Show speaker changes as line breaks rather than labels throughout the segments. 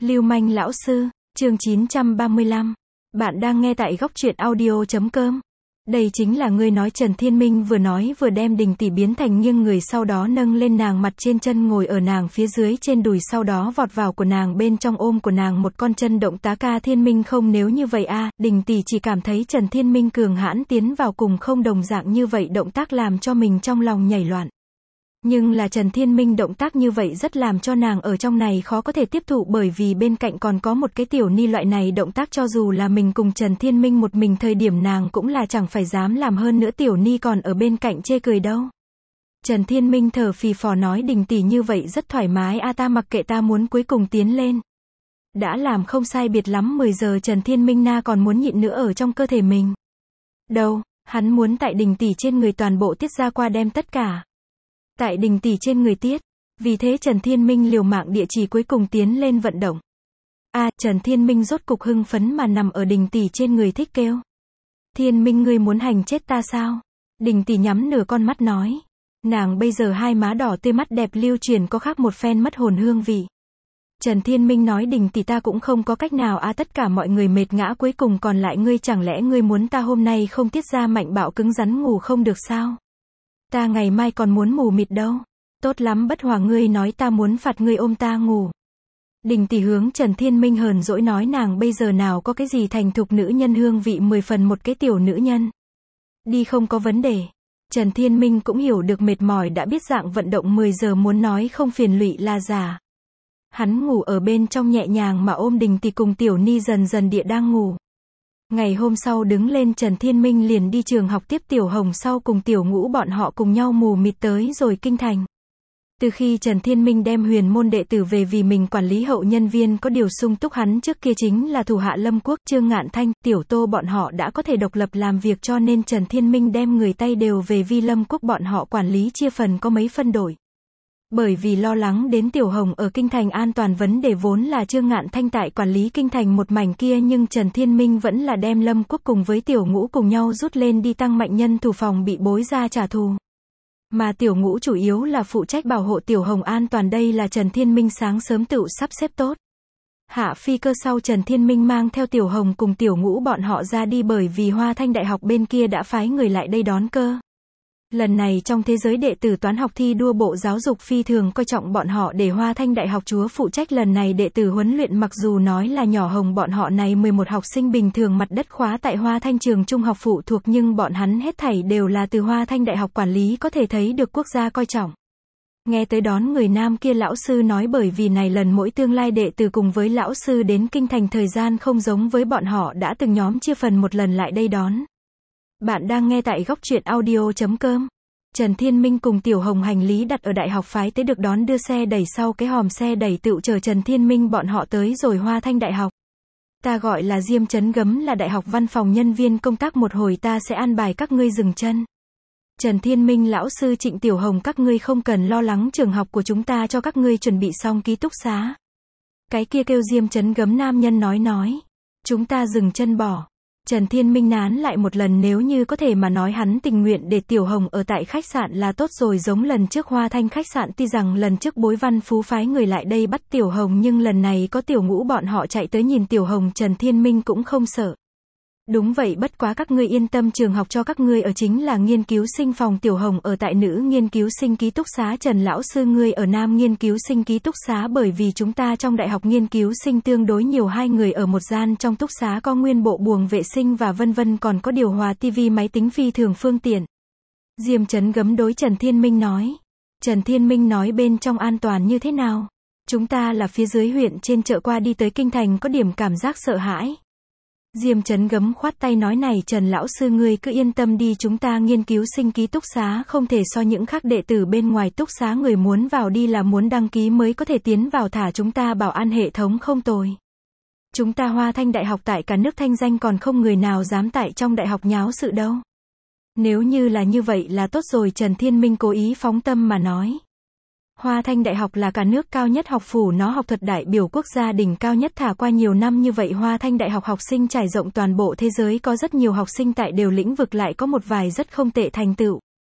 Lưu manh lão sư, chương 935. Bạn đang nghe tại góc truyện audio.com. Đây chính là ngươi nói. Trần Thiên Minh vừa nói vừa đem Đình tỷ biến thành nghiêng người, sau đó nâng lên nàng mặt trên chân ngồi ở nàng phía dưới trên đùi, sau đó vọt vào của nàng bên trong ôm của nàng một con chân động tá. Ca Thiên Minh không, nếu như vậy Đình tỷ chỉ cảm thấy Trần Thiên Minh cường hãn tiến vào cùng không đồng dạng như vậy động tác làm cho mình trong lòng nhảy loạn. Nhưng là Trần Thiên Minh động tác như vậy rất làm cho nàng ở trong này khó có thể tiếp thụ, bởi vì bên cạnh còn có một cái tiểu ni. Loại này động tác cho dù là mình cùng Trần Thiên Minh một mình thời điểm nàng cũng là chẳng phải dám làm, hơn nữa tiểu ni còn ở bên cạnh chê cười đâu. Trần Thiên Minh thở phì phò nói, Đình tỷ như vậy rất thoải mái ta mặc kệ, ta muốn cuối cùng tiến lên. Đã làm không sai biệt lắm 10 giờ Trần Thiên Minh còn muốn nhịn nữa ở trong cơ thể mình. Đâu, hắn muốn tại Đình tỷ trên người toàn bộ tiết ra qua, đem tất cả tại Đình tỷ trên người tiết. Vì thế Trần Thiên Minh liều mạng địa chỉ cuối cùng tiến lên vận động. Trần Thiên Minh rốt cục hưng phấn mà nằm ở Đình tỷ trên người thích kêu. Thiên Minh, ngươi muốn hành chết ta sao? Đình tỷ nhắm nửa con mắt nói. Nàng bây giờ hai má đỏ tươi, mắt đẹp lưu truyền có khác một phen mất hồn hương vị. Trần Thiên Minh nói, Đình tỷ ta cũng không có cách nào tất cả mọi người mệt ngã, cuối cùng còn lại ngươi, chẳng lẽ ngươi muốn ta hôm nay không tiết ra mạnh bạo cứng rắn ngủ không được sao? Ta ngày mai còn muốn mù mịt đâu. Tốt lắm, bất hòa ngươi nói, ta muốn phạt ngươi ôm ta ngủ. Đình tỷ hướng Trần Thiên Minh hờn dỗi nói, nàng bây giờ nào có cái gì thành thục nữ nhân hương vị 10 phần một cái tiểu nữ nhân. Đi không có vấn đề. Trần Thiên Minh cũng hiểu được mệt mỏi, đã biết dạng vận động 10 giờ muốn nói không phiền lụy là giả. Hắn ngủ ở bên trong nhẹ nhàng mà ôm Đình tỷ cùng tiểu ni dần dần địa đang ngủ. Ngày hôm sau đứng lên Trần Thiên Minh liền đi trường học tiếp Tiểu Hồng, sau cùng Tiểu Ngũ bọn họ cùng nhau mù mịt tới rồi kinh thành. Từ khi Trần Thiên Minh đem huyền môn đệ tử về vì mình quản lý, hậu nhân viên có điều sung túc, hắn trước kia chính là thủ hạ Lâm Quốc, Trương Ngạn Thanh, Tiểu Tô bọn họ đã có thể độc lập làm việc, cho nên Trần Thiên Minh đem người tay đều về vi Lâm Quốc bọn họ quản lý, chia phần có mấy phân đổi. Bởi vì lo lắng đến Tiểu Hồng ở kinh thành an toàn vấn đề, vốn là Trương Ngạn Thanh tại quản lý kinh thành một mảnh kia, nhưng Trần Thiên Minh vẫn là đem Lâm Quốc cùng với Tiểu Ngũ cùng nhau rút lên đi, tăng mạnh nhân thủ phòng bị bối ra trả thù. Mà Tiểu Ngũ chủ yếu là phụ trách bảo hộ Tiểu Hồng an toàn, đây là Trần Thiên Minh sáng sớm tự sắp xếp tốt. Hạ phi cơ sau Trần Thiên Minh mang theo Tiểu Hồng cùng Tiểu Ngũ bọn họ ra đi, bởi vì Hoa Thanh Đại học bên kia đã phái người lại đây đón cơ. Lần này trong thế giới đệ tử toán học thi đua, Bộ Giáo dục phi thường coi trọng bọn họ, để Hoa Thanh Đại học chúa phụ trách lần này đệ tử huấn luyện. Mặc dù nói là nhỏ Hồng bọn họ này 11 học sinh bình thường mặt đất khóa tại Hoa Thanh trường trung học phụ thuộc, nhưng bọn hắn hết thảy đều là từ Hoa Thanh Đại học quản lý, có thể thấy được quốc gia coi trọng. Nghe tới đón người nam kia, lão sư nói bởi vì này lần mỗi tương lai đệ tử cùng với lão sư đến kinh thành thời gian không giống với bọn họ đã từng nhóm chia phần một lần lại đây đón. Bạn đang nghe tại góc truyện audio.com. Trần Thiên Minh cùng Tiểu Hồng hành lý đặt ở đại học phái tới được đón đưa xe đẩy, sau cái hòm xe đẩy tựu chờ Trần Thiên Minh bọn họ tới rồi Hoa Thanh Đại học. Ta gọi là Diêm Chấn Gấm, là đại học văn phòng nhân viên công tác, một hồi ta sẽ an bài các ngươi dừng chân. Trần Thiên Minh lão sư, Trịnh Tiểu Hồng các ngươi không cần lo lắng, trường học của chúng ta cho các ngươi chuẩn bị xong ký túc xá. Cái kia kêu Diêm Chấn Gấm nam nhân nói. Chúng ta dừng chân bỏ. Trần Thiên Minh nán lại một lần, nếu như có thể mà nói hắn tình nguyện để Tiểu Hồng ở tại khách sạn là tốt rồi, giống lần trước Hoa Thanh khách sạn. Tuy rằng lần trước Bối Văn Phú phái người lại đây bắt Tiểu Hồng, nhưng lần này có Tiểu Ngũ bọn họ chạy tới nhìn Tiểu Hồng, Trần Thiên Minh cũng không sợ. Đúng vậy, bất quá các ngươi yên tâm, trường học cho các ngươi ở chính là nghiên cứu sinh phòng, Tiểu Hồng ở tại nữ nghiên cứu sinh ký túc xá, Trần lão sư ngươi ở nam nghiên cứu sinh ký túc xá, bởi vì chúng ta trong đại học nghiên cứu sinh tương đối nhiều, hai người ở một gian trong túc xá, có nguyên bộ buồng vệ sinh và vân vân, còn có điều hòa, tivi, máy tính, phi thường phương tiện. Diêm Chấn Gấm đối Trần Thiên Minh nói. Trần Thiên Minh nói, bên trong an toàn như thế nào? Chúng ta là phía dưới huyện trên chợ qua đi tới kinh thành, có điểm cảm giác sợ hãi. Diêm Chấn Gấm khoát tay nói, này Trần lão sư ngươi cứ yên tâm đi, chúng ta nghiên cứu sinh ký túc xá không thể so những khác đệ tử bên ngoài túc xá, người muốn vào đi là muốn đăng ký mới có thể tiến vào, thả chúng ta bảo an hệ thống không tồi. Chúng ta Hoa Thanh Đại học tại cả nước thanh danh, còn không người nào dám tại trong đại học nháo sự đâu. Nếu như là như vậy là tốt rồi, Trần Thiên Minh cố ý phóng tâm mà nói. Hoa Thanh Đại học là cả nước cao nhất học phủ, nó học thuật đại biểu quốc gia đỉnh cao nhất, thả qua nhiều năm như vậy Hoa Thanh Đại học học sinh trải rộng toàn bộ thế giới, có rất nhiều học sinh tại đều lĩnh vực, lại có một vài rất không tệ thành tựu.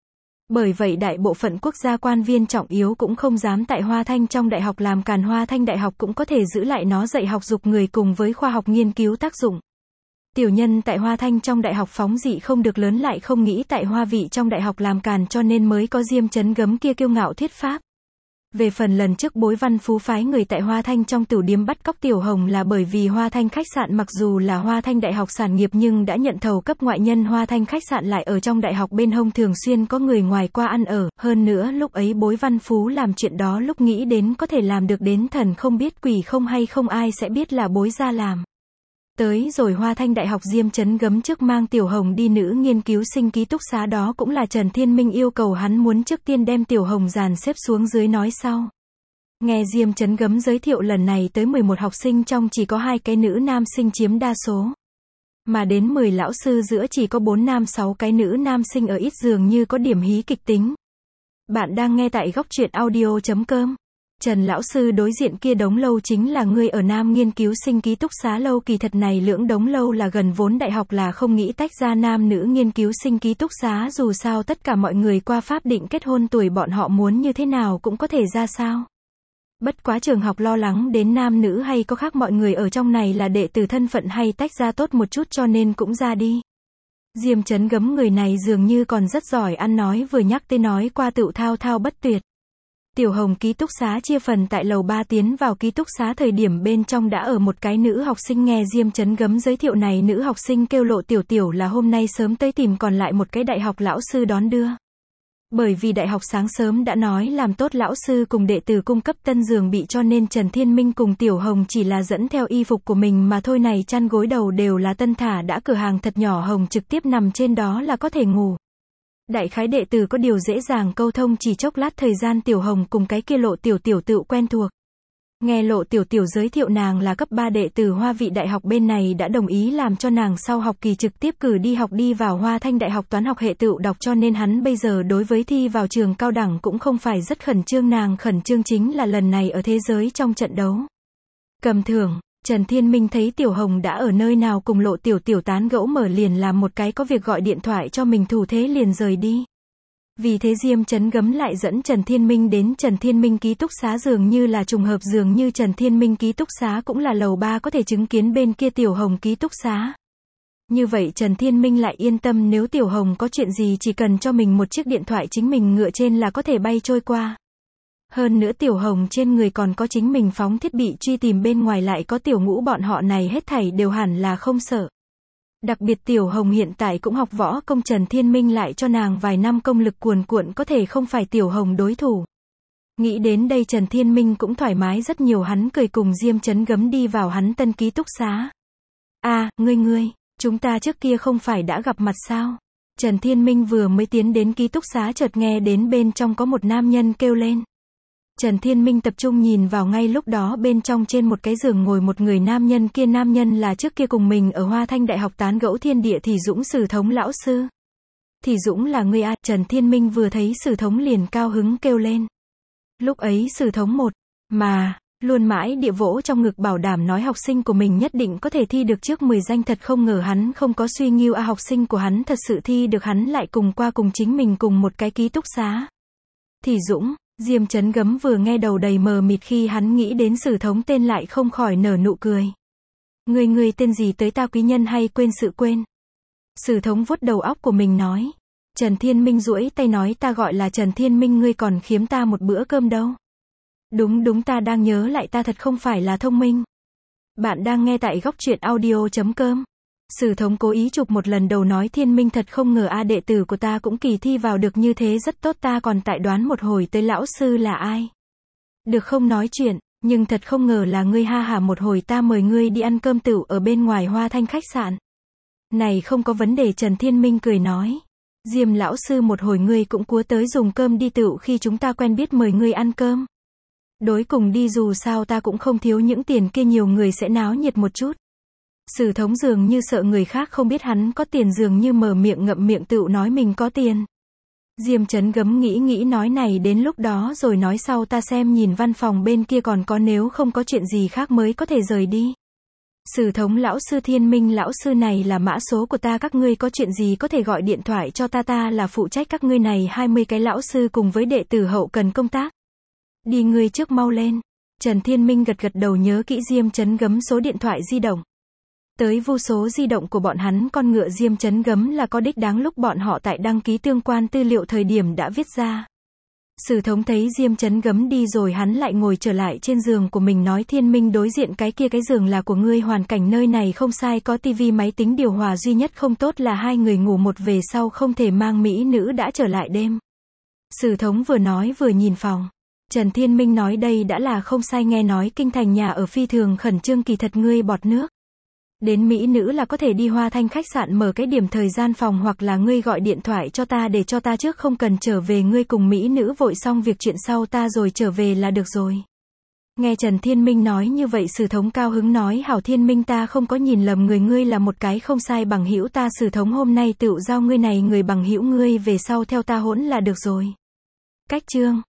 Bởi vậy đại bộ phận quốc gia quan viên trọng yếu cũng không dám tại Hoa Thanh trong đại học làm càn. Hoa Thanh đại học cũng có thể giữ lại nó dạy học dục người cùng với khoa học nghiên cứu tác dụng. Tiểu nhân tại Hoa Thanh trong đại học phóng dị không được lớn lại không nghĩ tại Hoa Vị trong đại học làm càn cho nên mới có Diêm Chấn Gấm kia kiêu ngạo thuyết pháp. Về phần lần trước Bối Văn Phú phái người tại Hoa Thanh trong tửu điếm bắt cóc Tiểu Hồng là bởi vì Hoa Thanh khách sạn mặc dù là Hoa Thanh đại học sản nghiệp nhưng đã nhận thầu cấp ngoại nhân, Hoa Thanh khách sạn lại ở trong đại học bên hông thường xuyên có người ngoài qua ăn ở, hơn nữa lúc ấy Bối Văn Phú làm chuyện đó lúc nghĩ đến có thể làm được đến thần không biết quỷ không hay không ai sẽ biết là Bối gia làm. Tới rồi Hoa Thanh đại học Diêm Chấn Gấm trước mang Tiểu Hồng đi nữ nghiên cứu sinh ký túc xá, đó cũng là Trần Thiên Minh yêu cầu hắn muốn trước tiên đem Tiểu Hồng dàn xếp xuống dưới nói sau. Nghe Diêm Chấn Gấm giới thiệu lần này tới 11 học sinh trong chỉ có 2 cái nữ nam sinh chiếm đa số. Mà đến 10 lão sư giữa chỉ có 4 nam 6 cái nữ nam sinh ở ít dường như có điểm hí kịch tính. Bạn đang nghe tại góc truyện audio.com. Trần lão sư đối diện kia đống lâu chính là người ở nam nghiên cứu sinh ký túc xá lâu, kỳ thật này lưỡng đống lâu là gần vốn đại học là không nghĩ tách ra nam nữ nghiên cứu sinh ký túc xá, dù sao tất cả mọi người qua pháp định kết hôn tuổi bọn họ muốn như thế nào cũng có thể ra sao. Bất quá trường học lo lắng đến nam nữ hay có khác mọi người ở trong này là đệ tử thân phận hay tách ra tốt một chút cho nên cũng ra đi. Diêm Chấn Gấm người này dường như còn rất giỏi ăn nói, vừa nhắc tới nói qua tựu thao thao bất tuyệt. Tiểu Hồng ký túc xá chia phần tại lầu 3, tiến vào ký túc xá thời điểm bên trong đã ở một cái nữ học sinh, nghe Diêm Chấn Gấm giới thiệu này nữ học sinh kêu Lộ Tiểu Tiểu là hôm nay sớm tới tìm còn lại một cái đại học lão sư đón đưa. Bởi vì đại học sáng sớm đã nói làm tốt lão sư cùng đệ tử cung cấp tân giường bị cho nên Trần Thiên Minh cùng Tiểu Hồng chỉ là dẫn theo y phục của mình mà thôi, này chăn gối đầu đều là tân thả đã cửa hàng thật nhỏ, Hồng trực tiếp nằm trên đó là có thể ngủ. Đại khái đệ tử có điều dễ dàng câu thông, chỉ chốc lát thời gian Tiểu Hồng cùng cái kia Lộ Tiểu Tiểu tự quen thuộc. Nghe Lộ Tiểu Tiểu giới thiệu nàng là cấp 3 đệ tử Hoa Vị đại học bên này đã đồng ý làm cho nàng sau học kỳ trực tiếp cử đi học đi vào Hoa Thanh đại học toán học hệ tự đọc, cho nên hắn bây giờ đối với thi vào trường cao đẳng cũng không phải rất khẩn trương, nàng khẩn trương chính là lần này ở thế giới trong trận đấu cầm thưởng. Trần Thiên Minh thấy Tiểu Hồng đã ở nơi nào cùng Lộ Tiểu Tiểu tán gẫu mở liền làm một cái có việc gọi điện thoại cho mình thủ thế liền rời đi. Vì thế Diêm Chấn Gấm lại dẫn Trần Thiên Minh đến Trần Thiên Minh ký túc xá, dường như là trùng hợp, dường như Trần Thiên Minh ký túc xá cũng là lầu 3 có thể chứng kiến bên kia Tiểu Hồng ký túc xá. Như vậy Trần Thiên Minh lại yên tâm, nếu Tiểu Hồng có chuyện gì chỉ cần cho mình một chiếc điện thoại chính mình ngựa trên là có thể bay trôi qua. Hơn nữa Tiểu Hồng trên người còn có chính mình phóng thiết bị truy tìm, bên ngoài lại có Tiểu Ngũ, bọn họ này hết thảy đều hẳn là không sợ. Đặc biệt Tiểu Hồng hiện tại cũng học võ công, Trần Thiên Minh lại cho nàng vài năm công lực cuồn cuộn, có thể không phải Tiểu Hồng đối thủ. Nghĩ đến đây Trần Thiên Minh cũng thoải mái rất nhiều, hắn cười cùng Diêm Chấn Gấm đi vào hắn tân ký túc xá. Ngươi, chúng ta trước kia không phải đã gặp mặt sao? Trần Thiên Minh vừa mới tiến đến ký túc xá chợt nghe đến bên trong có một nam nhân kêu lên. Trần Thiên Minh tập trung nhìn vào, ngay lúc đó bên trong trên một cái giường ngồi một người, nam nhân kia nam nhân là trước kia cùng mình ở Hoa Thanh đại học tán gẫu thiên địa Thì Dũng, Sử Thống lão sư. Thì Dũng là ngươi à? Trần Thiên Minh vừa thấy Sử Thống liền cao hứng kêu lên. Lúc ấy Sử Thống luôn mãi địa vỗ trong ngực bảo đảm nói học sinh của mình nhất định có thể thi được trước 10 danh, thật không ngờ hắn không có suy nghiêu học sinh của hắn thật sự thi được, hắn lại cùng chính mình cùng một cái ký túc xá. Thì Dũng. Diêm Chấn Gấm vừa nghe đầu đầy mờ mịt, khi hắn nghĩ đến Sử Thống tên lại không khỏi nở nụ cười. Ngươi tên gì tới ta quý nhân hay quên sự quên. Sử Thống vuốt đầu óc của mình nói. Trần Thiên Minh duỗi tay nói, ta gọi là Trần Thiên Minh, ngươi còn khiếm ta một bữa cơm đâu. Đúng, ta đang nhớ lại, ta thật không phải là thông minh. Bạn đang nghe tại góc truyện audio.com. Sử Thống cố ý chụp một lần đầu nói, Thiên Minh thật không ngờ đệ tử của ta cũng kỳ thi vào được như thế, rất tốt, ta còn tại đoán một hồi tới lão sư là ai. Được không nói chuyện, nhưng thật không ngờ là ngươi, ha hả, một hồi ta mời ngươi đi ăn cơm tửu ở bên ngoài Hoa Thanh khách sạn. Này không có vấn đề, Trần Thiên Minh cười nói. Diêm lão sư, một hồi ngươi cũng cúa tới dùng cơm đi, tửu khi chúng ta quen biết mời ngươi ăn cơm. Đối cùng đi, dù sao ta cũng không thiếu những tiền kia, nhiều người sẽ náo nhiệt một chút. Sử Thống dường như sợ người khác không biết hắn có tiền, dường như mở miệng ngậm miệng tựu nói mình có tiền. Diêm Chấn Gấm nghĩ nói này đến lúc đó rồi nói sau, ta xem nhìn văn phòng bên kia còn có, nếu không có chuyện gì khác mới có thể rời đi. Sử thống lão sư Thiên Minh lão sư này là mã số của ta, các ngươi có chuyện gì có thể gọi điện thoại cho ta, ta là phụ trách các ngươi này 20 cái lão sư cùng với đệ tử hậu cần công tác. Đi ngươi trước mau lên. Trần Thiên Minh gật gật đầu nhớ kỹ Diêm Chấn Gấm số điện thoại di động. Tới vu số di động của bọn hắn, con ngựa Diêm Chấn Gấm là có đích đáng lúc bọn họ tại đăng ký tương quan tư liệu thời điểm đã viết ra. Sử thống thấy Diêm Chấn Gấm đi rồi, hắn lại ngồi trở lại trên giường của mình nói Thiên Minh, đối diện cái kia cái giường là của ngươi, hoàn cảnh nơi này không sai, có tivi máy tính điều hòa, duy nhất không tốt là hai người ngủ một về sau không thể mang mỹ nữ đã trở lại đêm. Sử thống vừa nói vừa nhìn phòng. Trần Thiên Minh nói đây đã là không sai, nghe nói kinh thành nhà ở phi thường khẩn trương, kỳ thật ngươi bọt nước. Đến mỹ nữ là có thể đi Hoa Thanh khách sạn mở cái điểm thời gian phòng, hoặc là ngươi gọi điện thoại cho ta để cho ta trước không cần trở về, ngươi cùng mỹ nữ vội xong việc chuyện sau ta rồi trở về là được rồi. Nghe Trần Thiên Minh nói như vậy, Sử thống cao hứng nói hảo Thiên Minh, ta không có nhìn lầm người, ngươi là một cái không sai bằng hữu ta, Sử thống hôm nay tựu giao ngươi này người bằng hữu, ngươi về sau theo ta hỗn là được rồi. Cách chương